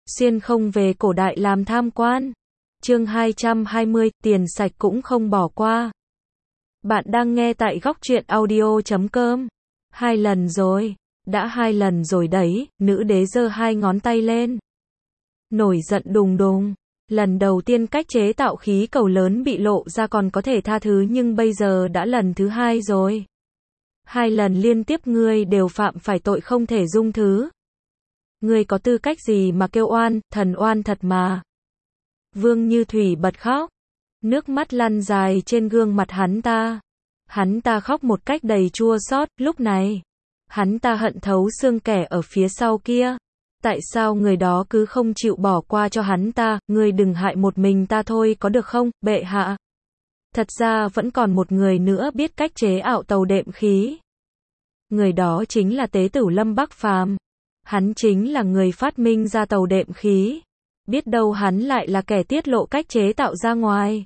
xuyên không về cổ đại làm tham quan. Chương 220, tiền sạch cũng không bỏ qua. Bạn đang nghe tại góc truyện audio.com. 2 lần rồi. Đã 2 lần rồi đấy, nữ đế giơ 2 ngón tay lên. Nổi giận đùng đùng. Lần đầu tiên cách chế tạo khí cầu lớn bị lộ ra còn có thể tha thứ, nhưng bây giờ đã lần thứ 2 rồi. 2 lần liên tiếp ngươi đều phạm phải tội không thể dung thứ. Ngươi có tư cách gì mà kêu oan, thần oan thật mà. Vương Như Thủy bật khóc. Nước mắt lăn dài trên gương mặt hắn ta. Hắn ta khóc một cách đầy chua xót, lúc này. Hắn ta hận thấu xương kẻ ở phía sau kia. Tại sao người đó cứ không chịu bỏ qua cho hắn ta, ngươi đừng hại một mình ta thôi có được không, bệ hạ. Thật ra vẫn còn một người nữa biết cách chế ảo tàu đệm khí. Người đó chính là tế tử Lâm Bắc Phàm. Hắn chính là người phát minh ra tàu đệm khí. Biết đâu hắn lại là kẻ tiết lộ cách chế tạo ra ngoài.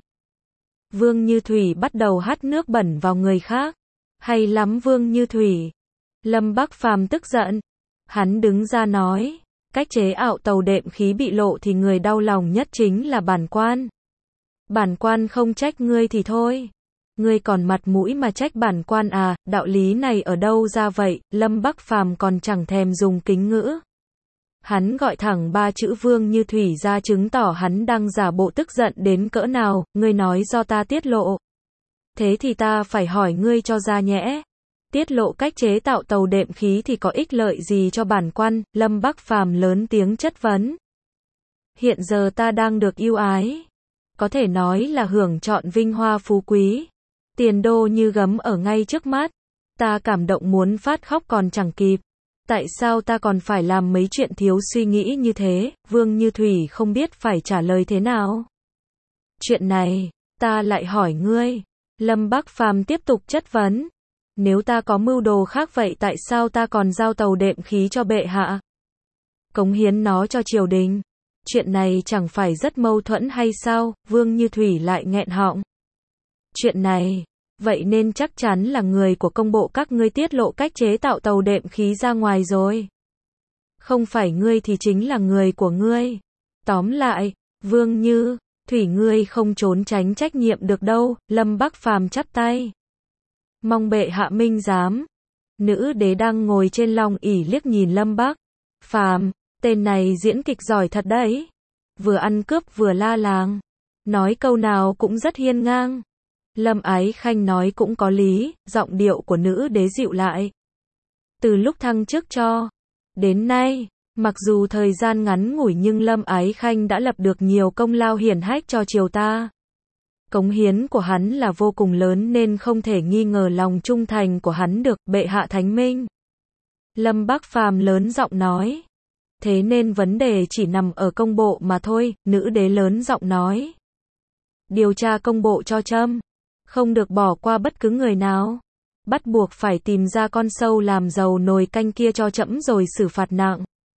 Vương Như Thủy bắt đầu hắt nước bẩn vào người khác. Hay lắm Vương Như Thủy. Lâm Bắc Phàm tức giận. Hắn đứng ra nói, cách chế ảo tàu đệm khí bị lộ thì người đau lòng nhất chính là bản quan. Bản quan không trách ngươi thì thôi. Ngươi còn mặt mũi mà trách bản quan à, đạo lý này ở đâu ra vậy? Lâm Bắc Phàm còn chẳng thèm dùng kính ngữ. Hắn gọi thẳng 3 chữ Vương Như Thủy ra chứng tỏ hắn đang giả bộ tức giận đến cỡ nào, ngươi nói do ta tiết lộ. Thế thì ta phải hỏi ngươi cho ra nhẽ. Tiết lộ cách chế tạo tàu đệm khí thì có ích lợi gì cho bản quan? Lâm Bắc Phàm lớn tiếng chất vấn. Hiện giờ ta đang được ưu ái. Có thể nói là hưởng trọn vinh hoa phú quý. Tiền đô như gấm ở ngay trước mắt. Ta cảm động muốn phát khóc còn chẳng kịp. Tại sao ta còn phải làm mấy chuyện thiếu suy nghĩ như thế? Vương Như Thủy không biết phải trả lời thế nào. Chuyện này, ta lại hỏi ngươi. Lâm Bắc Phàm tiếp tục chất vấn. Nếu ta có mưu đồ khác vậy tại sao ta còn giao tàu đệm khí cho bệ hạ? Cống hiến nó cho triều đình. Chuyện này chẳng phải rất mâu thuẫn hay sao? Vương Như Thủy lại nghẹn họng. Chuyện này, vậy nên chắc chắn là người của công bộ các ngươi tiết lộ cách chế tạo tàu đệm khí ra ngoài rồi. Không phải ngươi thì chính là người của ngươi. Tóm lại, Vương Như Thủy ngươi không trốn tránh trách nhiệm được đâu. Lâm Bắc Phàm chắp tay. Mong bệ hạ minh giám. Nữ đế đang ngồi trên long ỷ liếc nhìn Lâm Bắc Phàm, tên này diễn kịch giỏi thật đấy. Vừa ăn cướp vừa la làng. Nói câu nào cũng rất hiên ngang. Lâm Ái Khanh nói cũng có lý, giọng điệu của nữ đế dịu lại. Từ lúc thăng chức cho đến nay, mặc dù thời gian ngắn ngủi nhưng Lâm Ái Khanh đã lập được nhiều công lao hiển hách cho triều ta. Cống hiến của hắn là vô cùng lớn nên không thể nghi ngờ lòng trung thành của hắn được, bệ hạ thánh minh. Lâm Bắc Phàm lớn giọng nói. Thế nên vấn đề chỉ nằm ở công bộ mà thôi, nữ đế lớn giọng nói. Điều tra công bộ cho trẫm. Không được bỏ qua bất cứ người nào. Bắt buộc phải tìm ra con sâu làm dầu nồi canh kia cho trẫm rồi xử phạt nặng.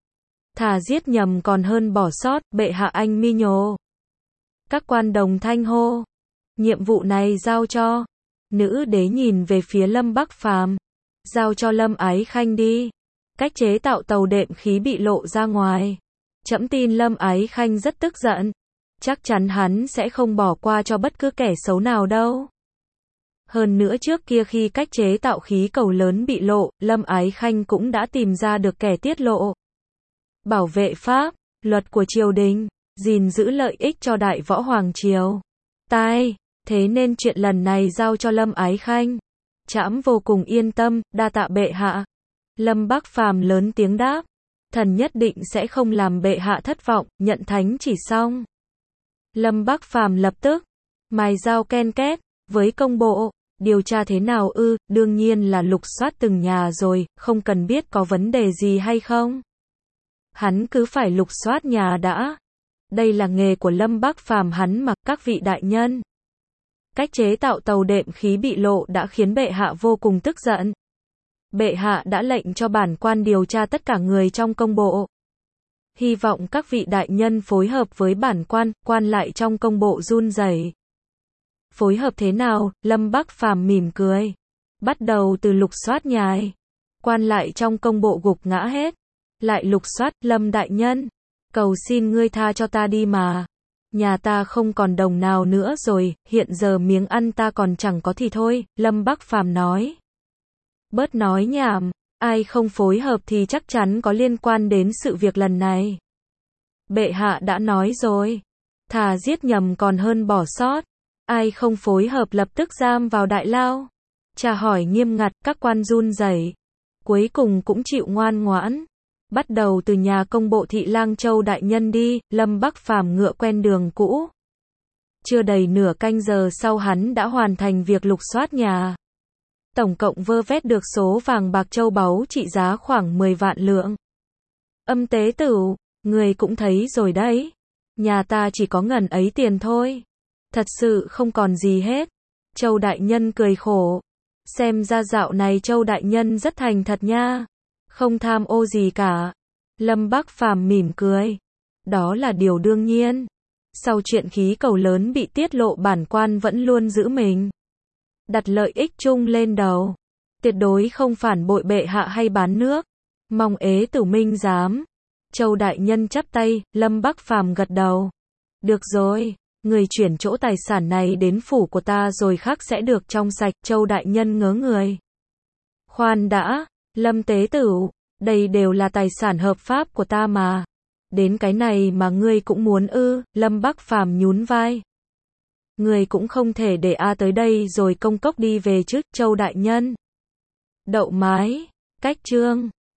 Thà giết nhầm còn hơn bỏ sót, bệ hạ anh mi nhồ. Các quan đồng thanh hô. Nhiệm vụ này giao cho. Nữ đế nhìn về phía Lâm Bắc Phàm. Giao cho Lâm Ái Khanh đi. Cách chế tạo tàu đệm khí bị lộ ra ngoài. Trẫm tin Lâm Ái Khanh rất tức giận. Chắc chắn hắn sẽ không bỏ qua cho bất cứ kẻ xấu nào đâu. Hơn nữa trước kia khi cách chế tạo khí cầu lớn bị lộ, Lâm Ái Khanh cũng đã tìm ra được kẻ tiết lộ. Bảo vệ pháp, luật của triều đình, gìn giữ lợi ích cho đại võ hoàng triều. Thế nên chuyện lần này giao cho Lâm Ái Khanh. Trẫm vô cùng yên tâm, đa tạ bệ hạ. Lâm Bắc Phàm lớn tiếng đáp. Thần nhất định sẽ không làm bệ hạ thất vọng, nhận thánh chỉ xong. Lâm Bắc Phàm lập tức mài dao ken két với công bộ. Điều tra thế nào ư? Đương nhiên là lục soát từng nhà rồi, không cần biết có vấn đề gì hay không. Hắn cứ phải lục soát nhà đã. Đây là nghề của Lâm Bắc Phàm hắn mà. Các vị đại nhân. Cách chế tạo tàu đệm khí bị lộ đã khiến bệ hạ vô cùng tức giận. Bệ hạ đã lệnh cho bản quan điều tra tất cả người trong công bộ. Hy vọng các vị đại nhân phối hợp với bản quan. Quan lại trong công bộ run rẩy. Phối hợp thế nào? Lâm Bắc Phàm mỉm cười. Bắt đầu từ lục soát nhài. Quan lại trong công bộ gục ngã hết. Lại lục soát, Lâm đại nhân. Cầu xin ngươi tha cho ta đi mà. Nhà ta không còn đồng nào nữa rồi, hiện giờ miếng ăn ta còn chẳng có thì thôi, Lâm Bắc Phàm nói. Bớt nói nhảm, ai không phối hợp thì chắc chắn có liên quan đến sự việc lần này. Bệ hạ đã nói rồi, thà giết nhầm còn hơn bỏ sót, ai không phối hợp lập tức giam vào đại lao. Tra hỏi nghiêm ngặt, các quan run rẩy, cuối cùng cũng chịu ngoan ngoãn. Bắt đầu từ nhà công bộ thị lang Châu đại nhân đi, Lâm Bắc Phàm ngựa quen đường cũ. Chưa đầy nửa canh giờ sau hắn đã hoàn thành việc lục soát nhà. Tổng cộng vơ vét được số vàng bạc châu báu trị giá khoảng 10 vạn lượng. Âm tế tửu, người cũng thấy rồi đấy. Nhà ta chỉ có ngần ấy tiền thôi. Thật sự không còn gì hết. Châu đại nhân cười khổ. Xem ra dạo này Châu đại nhân rất thành thật nha. Không tham ô gì cả. Lâm Bắc Phàm mỉm cười. Đó là điều đương nhiên. Sau chuyện khí cầu lớn bị tiết lộ, bản quan vẫn luôn giữ mình. Đặt lợi ích chung lên đầu. Tuyệt đối không phản bội bệ hạ hay bán nước. Mong ế tử minh giám. Châu đại nhân chắp tay, Lâm Bắc Phàm gật đầu. Được rồi, người chuyển chỗ tài sản này đến phủ của ta rồi khác sẽ được trong sạch. Châu đại nhân ngớ người. Khoan đã, Lâm tế tửu, đây đều là tài sản hợp pháp của ta mà. Đến cái này mà ngươi cũng muốn ư? Lâm Bắc Phàm nhún vai. Ngươi cũng không thể để tới đây rồi công cốc đi về chứ, Châu đại nhân. Đậu mái, cách chương.